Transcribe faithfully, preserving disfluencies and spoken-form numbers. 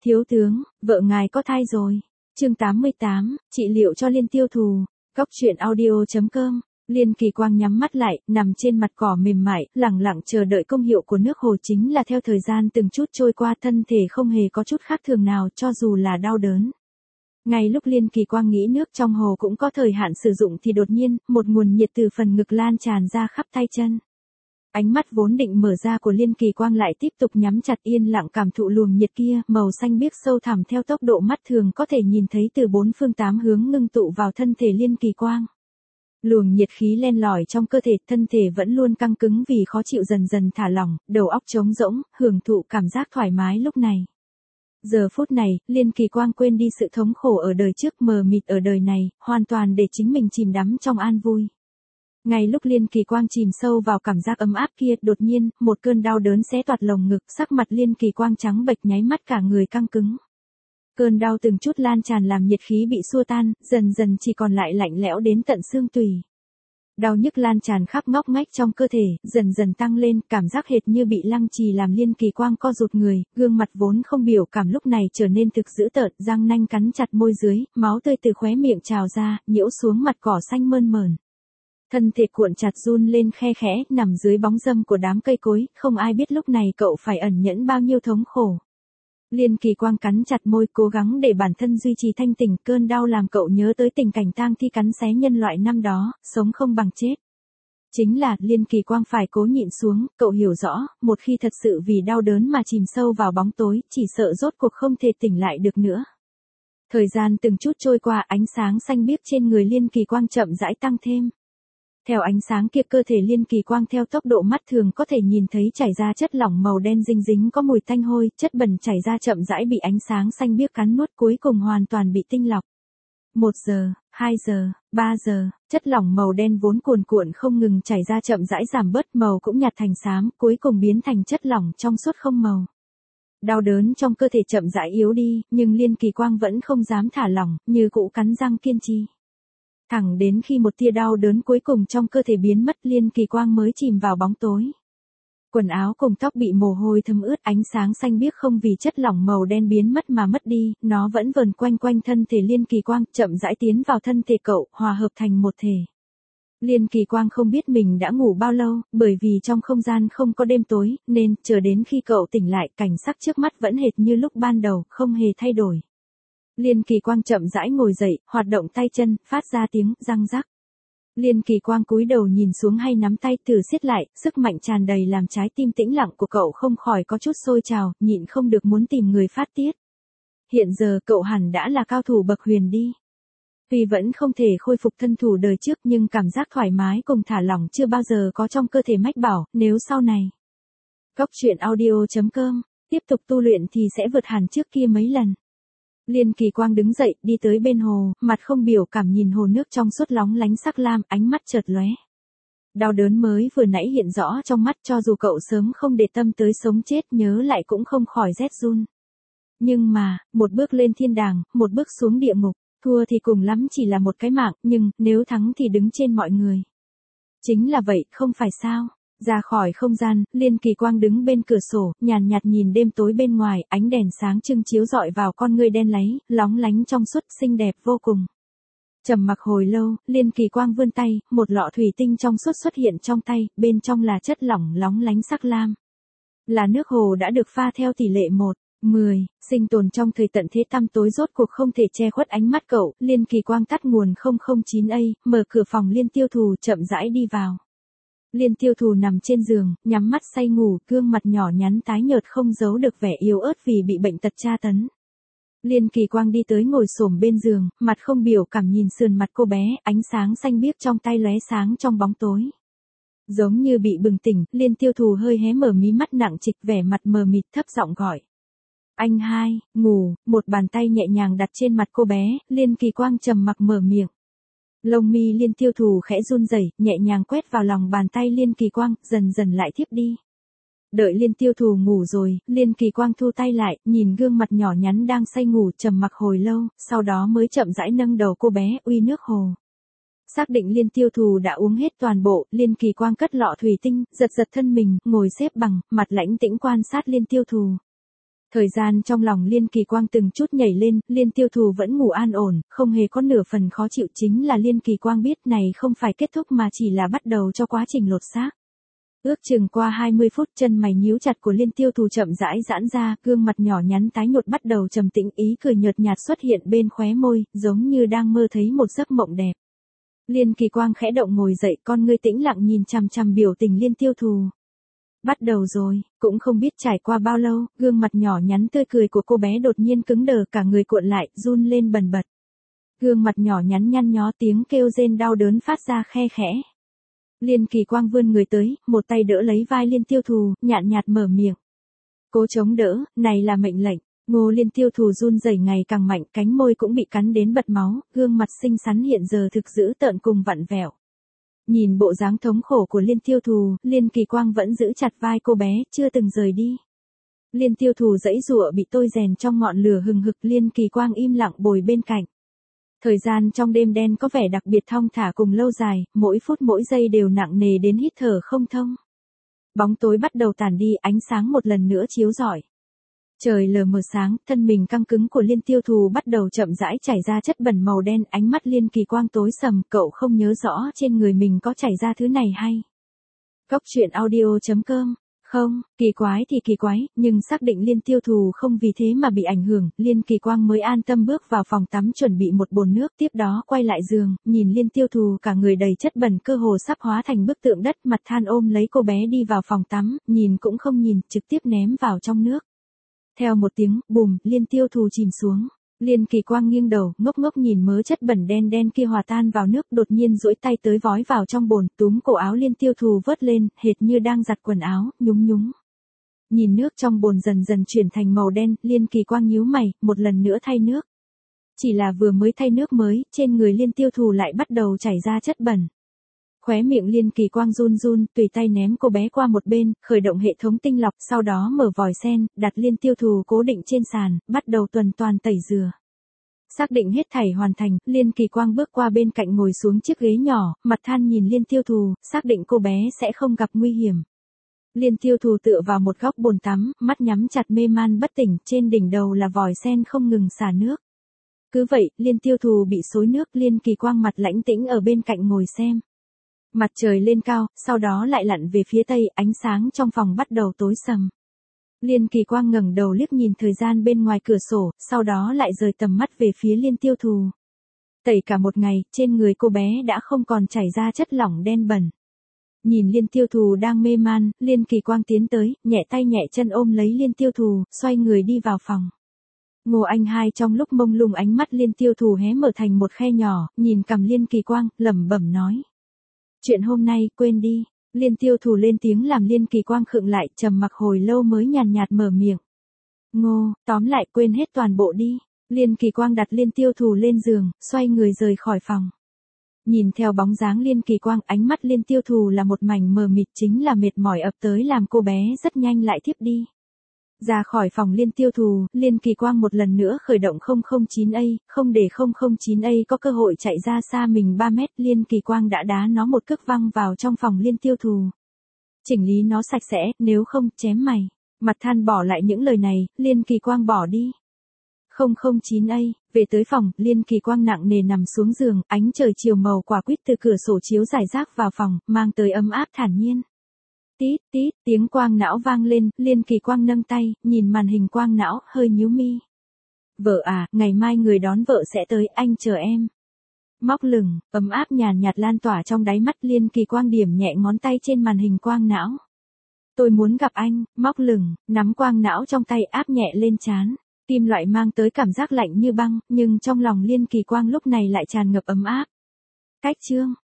Thiếu tướng, vợ ngài có thai rồi. Chương tám mươi tám, trị liệu cho Liên Tiêu Thù. Cóc truyện audio chấm com. Liên Kỳ Quang nhắm mắt lại, nằm trên mặt cỏ mềm mại, lẳng lặng chờ đợi công hiệu của nước hồ, chính là theo thời gian từng chút trôi qua, thân thể không hề có chút khác thường nào, cho dù là đau đớn. Ngay lúc Liên Kỳ Quang nghĩ nước trong hồ cũng có thời hạn sử dụng thì đột nhiên, một nguồn nhiệt từ phần ngực lan tràn ra khắp tay chân. Ánh mắt vốn định mở ra của Liên Kỳ Quang lại tiếp tục nhắm chặt, yên lặng cảm thụ luồng nhiệt kia, màu xanh biếc sâu thẳm theo tốc độ mắt thường có thể nhìn thấy từ bốn phương tám hướng ngưng tụ vào thân thể Liên Kỳ Quang. Luồng nhiệt khí len lỏi trong cơ thể, thân thể vẫn luôn căng cứng vì khó chịu dần dần thả lỏng, đầu óc trống rỗng, hưởng thụ cảm giác thoải mái lúc này. Giờ phút này, Liên Kỳ Quang quên đi sự thống khổ ở đời trước, mờ mịt ở đời này, hoàn toàn để chính mình chìm đắm trong an vui. Ngay lúc Liên Kỳ Quang chìm sâu vào cảm giác ấm áp kia, đột nhiên, một cơn đau đớn xé toạc lồng ngực, sắc mặt Liên Kỳ Quang trắng bệch, nháy mắt cả người căng cứng. Cơn đau từng chút lan tràn làm nhiệt khí bị xua tan, dần dần chỉ còn lại lạnh lẽo đến tận xương tủy. Đau nhức lan tràn khắp ngóc ngách trong cơ thể, dần dần tăng lên, cảm giác hệt như bị lăng trì làm Liên Kỳ Quang co rụt người, gương mặt vốn không biểu cảm lúc này trở nên thực dữ tợn, răng nanh cắn chặt môi dưới, máu tươi từ khóe miệng trào ra, nhiễu xuống mặt cỏ xanh mơn mởn. Thân thể cuộn chặt run lên khe khẽ, nằm dưới bóng râm của đám cây cối, không ai biết lúc này cậu phải ẩn nhẫn bao nhiêu thống khổ. Liên Kỳ Quang cắn chặt môi, cố gắng để bản thân duy trì thanh tỉnh, cơn đau làm cậu nhớ tới tình cảnh tang thi cắn xé nhân loại năm đó, sống không bằng chết. Chính là, Liên Kỳ Quang phải cố nhịn xuống, cậu hiểu rõ, một khi thật sự vì đau đớn mà chìm sâu vào bóng tối, chỉ sợ rốt cuộc không thể tỉnh lại được nữa. Thời gian từng chút trôi qua, ánh sáng xanh biếc trên người Liên Kỳ Quang chậm rãi tăng thêm. Theo ánh sáng kia, cơ thể Liên Kỳ Quang theo tốc độ mắt thường có thể nhìn thấy chảy ra chất lỏng màu đen dinh dính có mùi tanh hôi, chất bẩn chảy ra chậm rãi bị ánh sáng xanh biếc cắn nuốt, cuối cùng hoàn toàn bị tinh lọc. Một giờ, hai giờ, ba giờ, chất lỏng màu đen vốn cuồn cuộn không ngừng chảy ra chậm rãi giảm bớt, màu cũng nhạt thành xám, cuối cùng biến thành chất lỏng trong suốt không màu. Đau đớn trong cơ thể chậm rãi yếu đi, nhưng Liên Kỳ Quang vẫn không dám thả lỏng, như cũ cắn răng kiên trì. Thẳng đến khi một tia đau đớn cuối cùng trong cơ thể biến mất, Liên Kỳ Quang mới chìm vào bóng tối. Quần áo cùng tóc bị mồ hôi thấm ướt, ánh sáng xanh biếc không vì chất lỏng màu đen biến mất mà mất đi, nó vẫn vờn quanh quanh thân thể Liên Kỳ Quang, chậm rãi tiến vào thân thể cậu, hòa hợp thành một thể. Liên Kỳ Quang không biết mình đã ngủ bao lâu, bởi vì trong không gian không có đêm tối, nên, chờ đến khi cậu tỉnh lại, cảnh sắc trước mắt vẫn hệt như lúc ban đầu, không hề thay đổi. Liên Kỳ Quang chậm rãi ngồi dậy, hoạt động tay chân, phát ra tiếng răng rắc. Liên Kỳ Quang cúi đầu nhìn xuống hay nắm tay thử siết lại, sức mạnh tràn đầy làm trái tim tĩnh lặng của cậu không khỏi có chút sôi trào, nhịn không được muốn tìm người phát tiết. Hiện giờ cậu hẳn đã là cao thủ bậc huyền đi. Tuy vẫn không thể khôi phục thân thủ đời trước nhưng cảm giác thoải mái cùng thả lỏng chưa bao giờ có trong cơ thể mách bảo, nếu sau này. Cóc truyện audio chấm com, tiếp tục tu luyện thì sẽ vượt hẳn trước kia mấy lần. Liên Kỳ Quang đứng dậy, đi tới bên hồ, mặt không biểu cảm nhìn hồ nước trong suốt lóng lánh sắc lam, ánh mắt chợt lóe. Đau đớn mới vừa nãy hiện rõ trong mắt, cho dù cậu sớm không để tâm tới sống chết, nhớ lại cũng không khỏi rét run. Nhưng mà, một bước lên thiên đàng, một bước xuống địa ngục, thua thì cùng lắm chỉ là một cái mạng, nhưng, nếu thắng thì đứng trên mọi người. Chính là vậy, không phải sao? Ra khỏi không gian, Liên Kỳ Quang đứng bên cửa sổ, nhàn nhạt nhìn đêm tối bên ngoài, ánh đèn sáng trưng chiếu rọi vào con ngươi đen láy, lóng lánh trong suốt, xinh đẹp vô cùng. Trầm mặc hồi lâu, Liên Kỳ Quang vươn tay, một lọ thủy tinh trong suốt xuất hiện trong tay, bên trong là chất lỏng lóng lánh sắc lam. Là nước hồ đã được pha theo tỷ lệ một mười, sinh tồn trong thời tận thế tăm tối rốt cuộc không thể che khuất ánh mắt cậu, Liên Kỳ Quang tắt nguồn không không chín A, mở cửa phòng Liên Tiêu Thù chậm rãi đi vào. Liên Tiêu Thù nằm trên giường, nhắm mắt say ngủ, gương mặt nhỏ nhắn tái nhợt không giấu được vẻ yếu ớt vì bị bệnh tật tra tấn. Liên Kỳ Quang đi tới ngồi xổm bên giường, mặt không biểu cảm nhìn sườn mặt cô bé, ánh sáng xanh biếc trong tay lóe sáng trong bóng tối. Giống như bị bừng tỉnh, Liên Tiêu Thù hơi hé mở mí mắt nặng trịch, vẻ mặt mờ mịt, thấp giọng gọi. Anh hai, ngủ, một bàn tay nhẹ nhàng đặt trên mặt cô bé, Liên Kỳ Quang trầm mặc mở miệng. Lông mi Liên Tiêu Thù khẽ run rẩy, nhẹ nhàng quét vào lòng bàn tay Liên Kỳ Quang, dần dần lại thiếp đi. Đợi Liên Tiêu Thù ngủ rồi, Liên Kỳ Quang thu tay lại, nhìn gương mặt nhỏ nhắn đang say ngủ, trầm mặc hồi lâu, sau đó mới chậm rãi nâng đầu cô bé, uy nước hồ. Xác định Liên Tiêu Thù đã uống hết toàn bộ, Liên Kỳ Quang cất lọ thủy tinh, giật giật thân mình, ngồi xếp bằng, mặt lãnh tĩnh quan sát Liên Tiêu Thù. Thời gian trong lòng Liên Kỳ Quang từng chút nhảy lên, Liên Tiêu Thù vẫn ngủ an ổn, không hề có nửa phần khó chịu, chính là Liên Kỳ Quang biết này không phải kết thúc mà chỉ là bắt đầu cho quá trình lột xác. Ước chừng qua hai mươi phút, chân mày nhíu chặt của Liên Tiêu Thù chậm rãi giãn ra, gương mặt nhỏ nhắn tái nhợt bắt đầu trầm tĩnh, ý cười nhợt nhạt xuất hiện bên khóe môi, giống như đang mơ thấy một giấc mộng đẹp. Liên Kỳ Quang khẽ động ngồi dậy, con ngươi tĩnh lặng nhìn chằm chằm biểu tình Liên Tiêu Thù. Bắt đầu rồi, cũng không biết trải qua bao lâu, gương mặt nhỏ nhắn tươi cười của cô bé đột nhiên cứng đờ, cả người cuộn lại, run lên bần bật. Gương mặt nhỏ nhắn nhăn nhó, tiếng kêu rên đau đớn phát ra khe khẽ. Liên Kỳ Quang vươn người tới, một tay đỡ lấy vai Liên Tiêu Thù, nhàn nhạt mở miệng. Cố chống đỡ, này là mệnh lệnh. Ngô Liên Tiêu Thù run rẩy ngày càng mạnh, cánh môi cũng bị cắn đến bật máu, gương mặt xinh xắn hiện giờ thực dữ tợn cùng vặn vẹo. Nhìn bộ dáng thống khổ của Liên Tiêu Thù, Liên Kỳ Quang vẫn giữ chặt vai cô bé, chưa từng rời đi. Liên Tiêu Thù giãy giụa bị tôi rèn trong ngọn lửa hừng hực, Liên Kỳ Quang im lặng bồi bên cạnh. Thời gian trong đêm đen có vẻ đặc biệt thong thả cùng lâu dài, mỗi phút mỗi giây đều nặng nề đến hít thở không thông. Bóng tối bắt đầu tàn đi, ánh sáng một lần nữa chiếu rọi. Trời lờ mờ sáng, thân mình căng cứng của Liên Tiêu Thù bắt đầu chậm rãi chảy ra chất bẩn màu đen, ánh mắt Liên Kỳ Quang tối sầm, cậu không nhớ rõ trên người mình có chảy ra thứ này hay. Cốc truyện audio chấm com. Không, kỳ quái thì kỳ quái, nhưng xác định Liên Tiêu Thù không vì thế mà bị ảnh hưởng, Liên Kỳ Quang mới an tâm bước vào phòng tắm chuẩn bị một bồn nước, tiếp đó quay lại giường, nhìn Liên Tiêu Thù cả người đầy chất bẩn cơ hồ sắp hóa thành bức tượng đất, mặt than ôm lấy cô bé đi vào phòng tắm, nhìn cũng không nhìn, trực tiếp ném vào trong nước. Theo một tiếng, bùm, Liên Tiêu Thù chìm xuống. Liên Kỳ Quang nghiêng đầu, ngốc ngốc nhìn mớ chất bẩn đen đen kia hòa tan vào nước, đột nhiên duỗi tay tới vói vào trong bồn, túm cổ áo Liên Tiêu Thù vớt lên, hệt như đang giặt quần áo, nhúng nhúng. Nhìn nước trong bồn dần dần chuyển thành màu đen, Liên Kỳ Quang nhíu mày, một lần nữa thay nước. Chỉ là vừa mới thay nước mới, trên người Liên Tiêu Thù lại bắt đầu chảy ra chất bẩn. Khóe miệng Liên Kỳ Quang run run, tùy tay ném cô bé qua một bên, khởi động hệ thống tinh lọc, sau đó mở vòi sen, đặt Liên Tiêu Thù cố định trên sàn, bắt đầu tuần toàn tẩy rửa. Xác định hết thảy hoàn thành, Liên Kỳ Quang bước qua bên cạnh ngồi xuống chiếc ghế nhỏ, mặt than nhìn Liên Tiêu Thù, xác định cô bé sẽ không gặp nguy hiểm. Liên Tiêu Thù tựa vào một góc bồn tắm, mắt nhắm chặt mê man bất tỉnh, trên đỉnh đầu là vòi sen không ngừng xả nước. Cứ vậy, Liên Tiêu Thù bị xối nước, Liên Kỳ Quang mặt lãnh tĩnh ở bên cạnh ngồi xem. Mặt trời lên cao, sau đó lại lặn về phía tây, ánh sáng trong phòng bắt đầu tối sầm. Liên Kỳ Quang ngẩng đầu liếc nhìn thời gian bên ngoài cửa sổ, sau đó lại rời tầm mắt về phía Liên Tiêu Thù. Tẩy cả một ngày, trên người cô bé đã không còn chảy ra chất lỏng đen bẩn. Nhìn Liên Tiêu Thù đang mê man, Liên Kỳ Quang tiến tới, nhẹ tay nhẹ chân ôm lấy Liên Tiêu Thù, xoay người đi vào phòng. Ngô Anh Hai trong lúc mông lung ánh mắt Liên Tiêu Thù hé mở thành một khe nhỏ, nhìn cằm Liên Kỳ Quang, lẩm bẩm nói. Chuyện hôm nay, quên đi. Liên Tiêu Thù lên tiếng làm Liên Kỳ Quang khựng lại, trầm mặc hồi lâu mới nhàn nhạt mở miệng. Ngô, tóm lại quên hết toàn bộ đi. Liên Kỳ Quang đặt Liên Tiêu Thù lên giường, xoay người rời khỏi phòng. Nhìn theo bóng dáng Liên Kỳ Quang, ánh mắt Liên Tiêu Thù là một mảnh mờ mịt, chính là mệt mỏi ập tới làm cô bé rất nhanh lại thiếp đi. Ra khỏi phòng Liên Tiêu Thù, Liên Kỳ Quang một lần nữa khởi động không không chín A, không để không không chín A có cơ hội chạy ra xa mình ba mét, Liên Kỳ Quang đã đá nó một cước văng vào trong phòng Liên Tiêu Thù. Chỉnh lý nó sạch sẽ, nếu không, chém mày. Mặt than bỏ lại những lời này, Liên Kỳ Quang bỏ đi. không không chín A, về tới phòng, Liên Kỳ Quang nặng nề nằm xuống giường, ánh trời chiều màu quả quýt từ cửa sổ chiếu rải rác vào phòng, mang tới ấm áp thản nhiên. Tít tít, tiếng quang não vang lên, Liên Kỳ Quang nâng tay, nhìn màn hình quang não, hơi nhíu mi. Vợ à, ngày mai người đón vợ sẽ tới, anh chờ em. Móc lửng, ấm áp nhàn nhạt lan tỏa trong đáy mắt, Liên Kỳ Quang điểm nhẹ ngón tay trên màn hình quang não. Tôi muốn gặp anh, móc lửng, nắm quang não trong tay áp nhẹ lên trán. Kim loại mang tới cảm giác lạnh như băng, nhưng trong lòng Liên Kỳ Quang lúc này lại tràn ngập ấm áp. Cách chương.